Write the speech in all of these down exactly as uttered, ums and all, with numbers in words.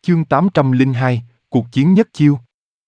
Chương tám trăm lẻ hai, cuộc chiến nhất chiêu.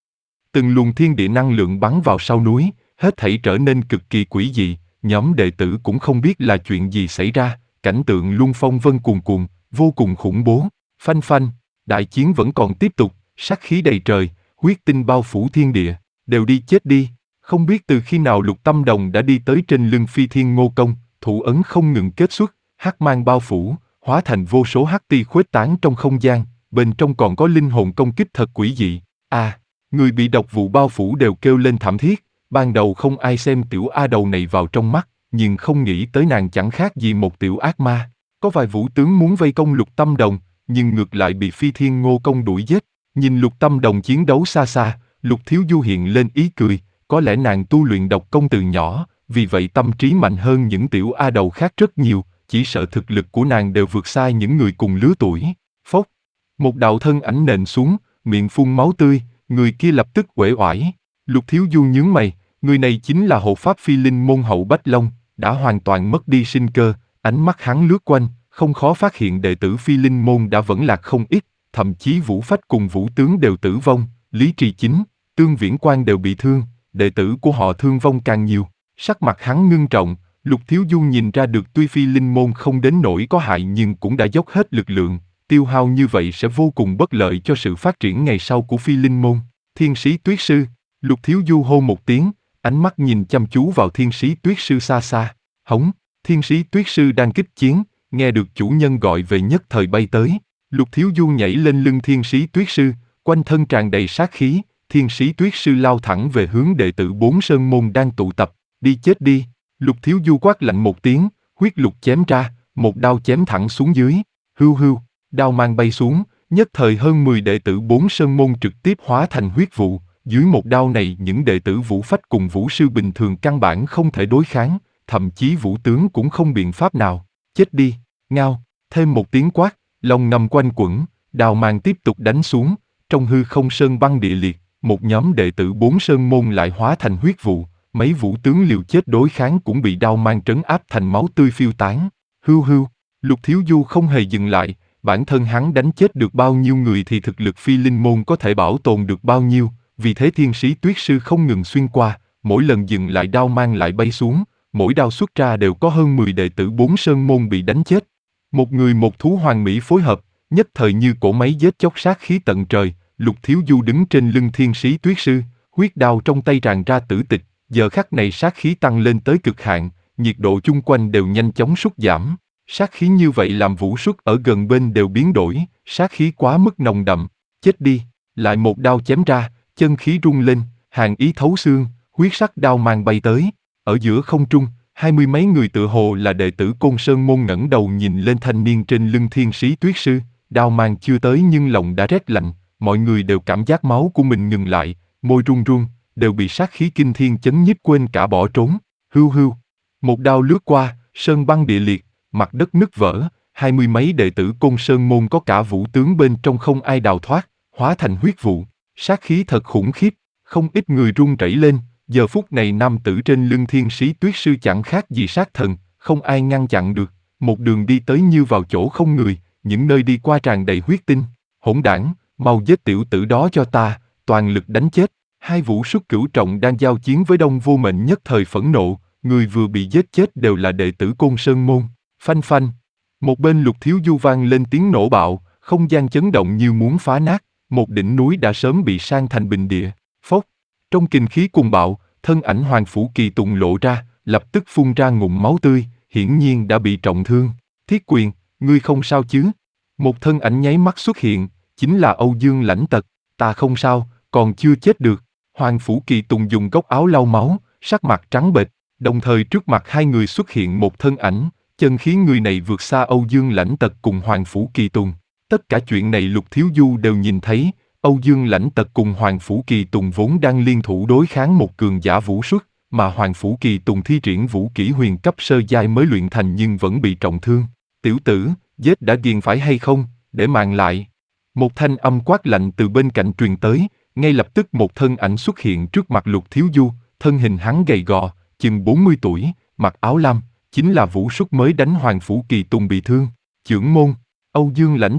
Từng luồng thiên địa năng lượng bắn vào sau núi, hết thảy trở nên cực kỳ quỷ dị, nhóm đệ tử cũng không biết là chuyện gì xảy ra, cảnh tượng luân phong vân cuồn cuộn, vô cùng khủng bố. Phanh phanh, đại chiến vẫn còn tiếp tục, sát khí đầy trời, huyết tinh bao phủ thiên địa, đều đi chết đi. Không biết từ khi nào Lục Tâm Đồng đã đi tới trên lưng Phi Thiên Ngô Công, thủ ấn không ngừng kết xuất, hắc mang bao phủ, hóa thành vô số hắc ti khuếch tán trong không gian, bên trong còn có linh hồn công kích thật quỷ dị. À, người bị độc vụ bao phủ đều kêu lên thảm thiết, ban đầu không ai xem tiểu A đầu này vào trong mắt, nhưng không nghĩ tới nàng chẳng khác gì một tiểu ác ma. Có vài vũ tướng muốn vây công Lục Tâm Đồng, nhưng ngược lại bị Phi Thiên Ngô Công đuổi giết. Nhìn Lục Tâm Đồng chiến đấu xa xa, Lục Thiếu Du hiện lên ý cười, có lẽ nàng tu luyện độc công từ nhỏ, vì vậy tâm trí mạnh hơn những tiểu A đầu khác rất nhiều, chỉ sợ thực lực của nàng đều vượt xa những người cùng lứa tuổi. Phốc, một đạo thân ảnh nện xuống, miệng phun máu tươi, người kia lập tức uể oải. Lục Thiếu Du nhướng mày, người này chính là hộ pháp Phi Linh môn Hậu Bách Long, đã hoàn toàn mất đi sinh cơ. Ánh mắt hắn lướt quanh, không khó phát hiện đệ tử Phi Linh môn đã vẫn lạc không ít, thậm chí Vũ Phách cùng Vũ Tướng đều tử vong, Lý Trì Chính, Tương Viễn Quan đều bị thương, đệ tử của họ thương vong càng nhiều. Sắc mặt hắn ngưng trọng, Lục Thiếu Du nhìn ra được tuy Phi Linh môn không đến nỗi có hại nhưng cũng đã dốc hết lực lượng, tiêu hao như vậy sẽ vô cùng bất lợi cho sự phát triển ngày sau của Phi Linh môn. Thiên Sĩ Tuyết Sư, Lục Thiếu Du hô một tiếng, ánh mắt nhìn chăm chú vào Thiên Sĩ Tuyết Sư xa xa. Hống, Thiên Sĩ Tuyết Sư đang kích chiến, nghe được chủ nhân gọi về nhất thời bay tới. Lục Thiếu Du nhảy lên lưng Thiên Sĩ Tuyết Sư, quanh thân tràn đầy sát khí. Thiên Sĩ Tuyết Sư lao thẳng về hướng đệ tử bốn sơn môn đang tụ tập. Đi chết đi! Lục Thiếu Du quát lạnh một tiếng, huyết lục chém ra, một đao chém thẳng xuống dưới. Hưu hưu, đao mang bay xuống, nhất thời hơn mười đệ tử bốn sơn môn trực tiếp hóa thành huyết vụ. Dưới một đao này những đệ tử Vũ Phách cùng Vũ Sư bình thường căn bản không thể đối kháng, thậm chí Vũ Tướng cũng không biện pháp nào. Chết đi! Ngao! Thêm một tiếng quát, long ngâm quanh quẩn, đao mang tiếp tục đánh xuống, trong hư không sơn băng địa liệt, một nhóm đệ tử bốn sơn môn lại hóa thành huyết vụ. Mấy vũ tướng liều chết đối kháng cũng bị đao mang trấn áp thành máu tươi phiêu tán. Hưu hưu, Lục Thiếu Du không hề dừng lại, bản thân hắn đánh chết được bao nhiêu người thì thực lực Phi Linh môn có thể bảo tồn được bao nhiêu, vì thế Thiên Sĩ Tuyết Sư không ngừng xuyên qua, mỗi lần dừng lại đao mang lại bay xuống, mỗi đao xuất ra đều có hơn mười đệ tử bốn sơn môn bị đánh chết. Một người một thú hoàn mỹ phối hợp, nhất thời như cỗ máy giết chóc sát khí tận trời. Lục Thiếu Du đứng trên lưng Thiên Sĩ Tuyết Sư, huyết đao trong tay tràn ra tử tịch. Giờ khắc này sát khí tăng lên tới cực hạn, nhiệt độ chung quanh đều nhanh chóng sút giảm. Sát khí như vậy làm vũ xuất ở gần bên đều biến đổi, sát khí quá mức nồng đậm. Chết đi! Lại một đao chém ra, chân khí rung lên, hàn ý thấu xương, huyết sắc đao mang bay tới. Ở giữa không trung, hai mươi mấy người tựa hồ là đệ tử Côn Sơn môn ngẩng đầu nhìn lên thanh niên trên lưng Thiên Sĩ Tuyết Sư. Đao mang chưa tới nhưng lòng đã rét lạnh, mọi người đều cảm giác máu của mình ngừng lại, môi run run, đều bị sát khí kinh thiên chấn nhiếp quên cả bỏ trốn. Hưu hưu, một đao lướt qua, sơn băng địa liệt, mặt đất nứt vỡ, hai mươi mấy đệ tử Côn Sơn môn có cả vũ tướng bên trong không ai đào thoát, hóa thành huyết vụ. Sát khí thật khủng khiếp, không ít người run rẩy lên. Giờ phút này nam tử trên lưng Thiên Sĩ Tuyết Sư chẳng khác gì sát thần, không ai ngăn chặn được, một đường đi tới như vào chỗ không người, những nơi đi qua tràn đầy huyết tinh. Hỗn đảng, mau giết tiểu tử đó cho ta, toàn lực đánh chết. Hai vũ xuất cửu trọng đang giao chiến với Đông Vô Mệnh nhất thời phẫn nộ, người vừa bị giết chết đều là đệ tử Côn Sơn môn. Phanh phanh, một bên Lục Thiếu Du vang lên tiếng nổ bạo, không gian chấn động như muốn phá nát, một đỉnh núi đã sớm bị san thành bình địa. Phốc, trong kình khí cùng bạo, thân ảnh Hoàng Phủ Kỳ Tùng lộ ra, lập tức phun ra ngụm máu tươi, hiển nhiên đã bị trọng thương. Thiết Quyền, ngươi không sao chứ? Một thân ảnh nháy mắt xuất hiện, chính là Âu Dương Lãnh Tật. Ta không sao, còn chưa chết được. Hoàng Phủ Kỳ Tùng dùng góc áo lau máu, sắc mặt trắng bệch, đồng thời trước mặt hai người xuất hiện một thân ảnh, chân khí người này vượt xa Âu Dương Lãnh Tật cùng Hoàng Phủ Kỳ Tùng. Tất cả chuyện này Lục Thiếu Du đều nhìn thấy, Âu Dương Lãnh Tật cùng Hoàng Phủ Kỳ Tùng vốn đang liên thủ đối kháng một cường giả vũ xuất, mà Hoàng Phủ Kỳ Tùng thi triển vũ kỹ huyền cấp sơ giai mới luyện thành nhưng vẫn bị trọng thương. Tiểu tử, giết đã ghiền phải hay không, để mạng lại. Một thanh âm quát lạnh từ bên cạnh truyền tới. Ngay lập tức một thân ảnh xuất hiện trước mặt Lục Thiếu Du, thân hình hắn gầy gò, chừng bốn mươi tuổi, mặc áo lam, chính là vũ xuất mới đánh Hoàng Phủ Kỳ Tùng bị thương. Chưởng môn, Âu Dương Lãnh Tật,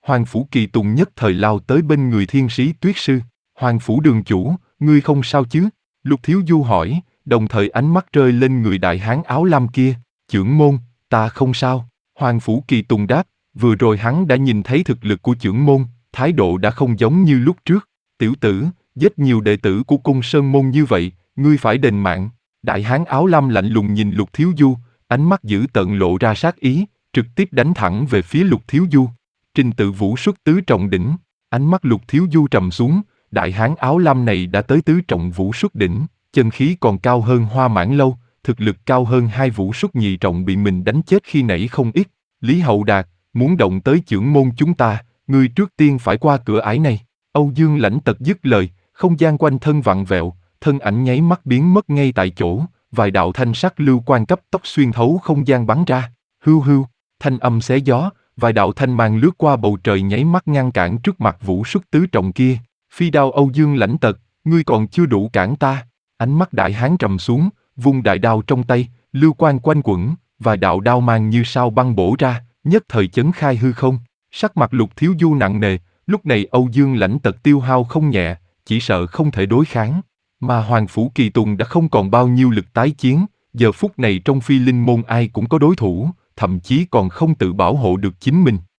Hoàng Phủ Kỳ Tùng nhất thời lao tới bên người thiên sĩ Tuyết Sư. Hoàng Phủ đường chủ, ngươi không sao chứ? Lục Thiếu Du hỏi, đồng thời ánh mắt rơi lên người đại hán áo lam kia. Chưởng môn, ta không sao. Hoàng Phủ Kỳ Tùng đáp, vừa rồi hắn đã nhìn thấy thực lực của chưởng môn, thái độ đã không giống như lúc trước. Tiểu tử, giết nhiều đệ tử của cung sơn môn như vậy, ngươi phải đền mạng. Đại hán áo lam lạnh lùng nhìn Lục Thiếu Du, ánh mắt dữ tợn lộ ra sát ý, trực tiếp đánh thẳng về phía Lục Thiếu Du. Trình tự vũ xuất tứ trọng đỉnh, ánh mắt Lục Thiếu Du trầm xuống, đại hán áo lam này đã tới tứ trọng vũ xuất đỉnh, chân khí còn cao hơn Hoa Mãn Lâu, thực lực cao hơn hai vũ xuất nhị trọng bị mình đánh chết khi nãy không ít. Lý Hậu Đạt, muốn động tới chưởng môn chúng ta, ngươi trước tiên phải qua cửa ải này. Âu Dương Lãnh Tật dứt lời, không gian quanh thân vặn vẹo, thân ảnh nháy mắt biến mất ngay tại chỗ, vài đạo thanh sắc lưu quang cấp tốc xuyên thấu không gian bắn ra. Hưu hưu, thanh âm xé gió, vài đạo thanh mang lướt qua bầu trời nháy mắt ngăn cản trước mặt vũ xuất tứ trọng kia. Phi đao Âu Dương Lãnh Tật, ngươi còn chưa đủ cản ta. Ánh mắt đại hán trầm xuống, vung đại đao trong tay, lưu quang quanh quẩn, vài đạo đao mang như sao băng bổ ra, nhất thời chấn khai hư không. Sắc mặt Lục Thiếu Du nặng nề, lúc này Âu Dương Lãnh Tật tiêu hao không nhẹ, chỉ sợ không thể đối kháng. Mà Hoàng Phủ Kỳ Tùng đã không còn bao nhiêu lực tái chiến, giờ phút này trong Phi Linh môn ai cũng có đối thủ, thậm chí còn không tự bảo hộ được chính mình.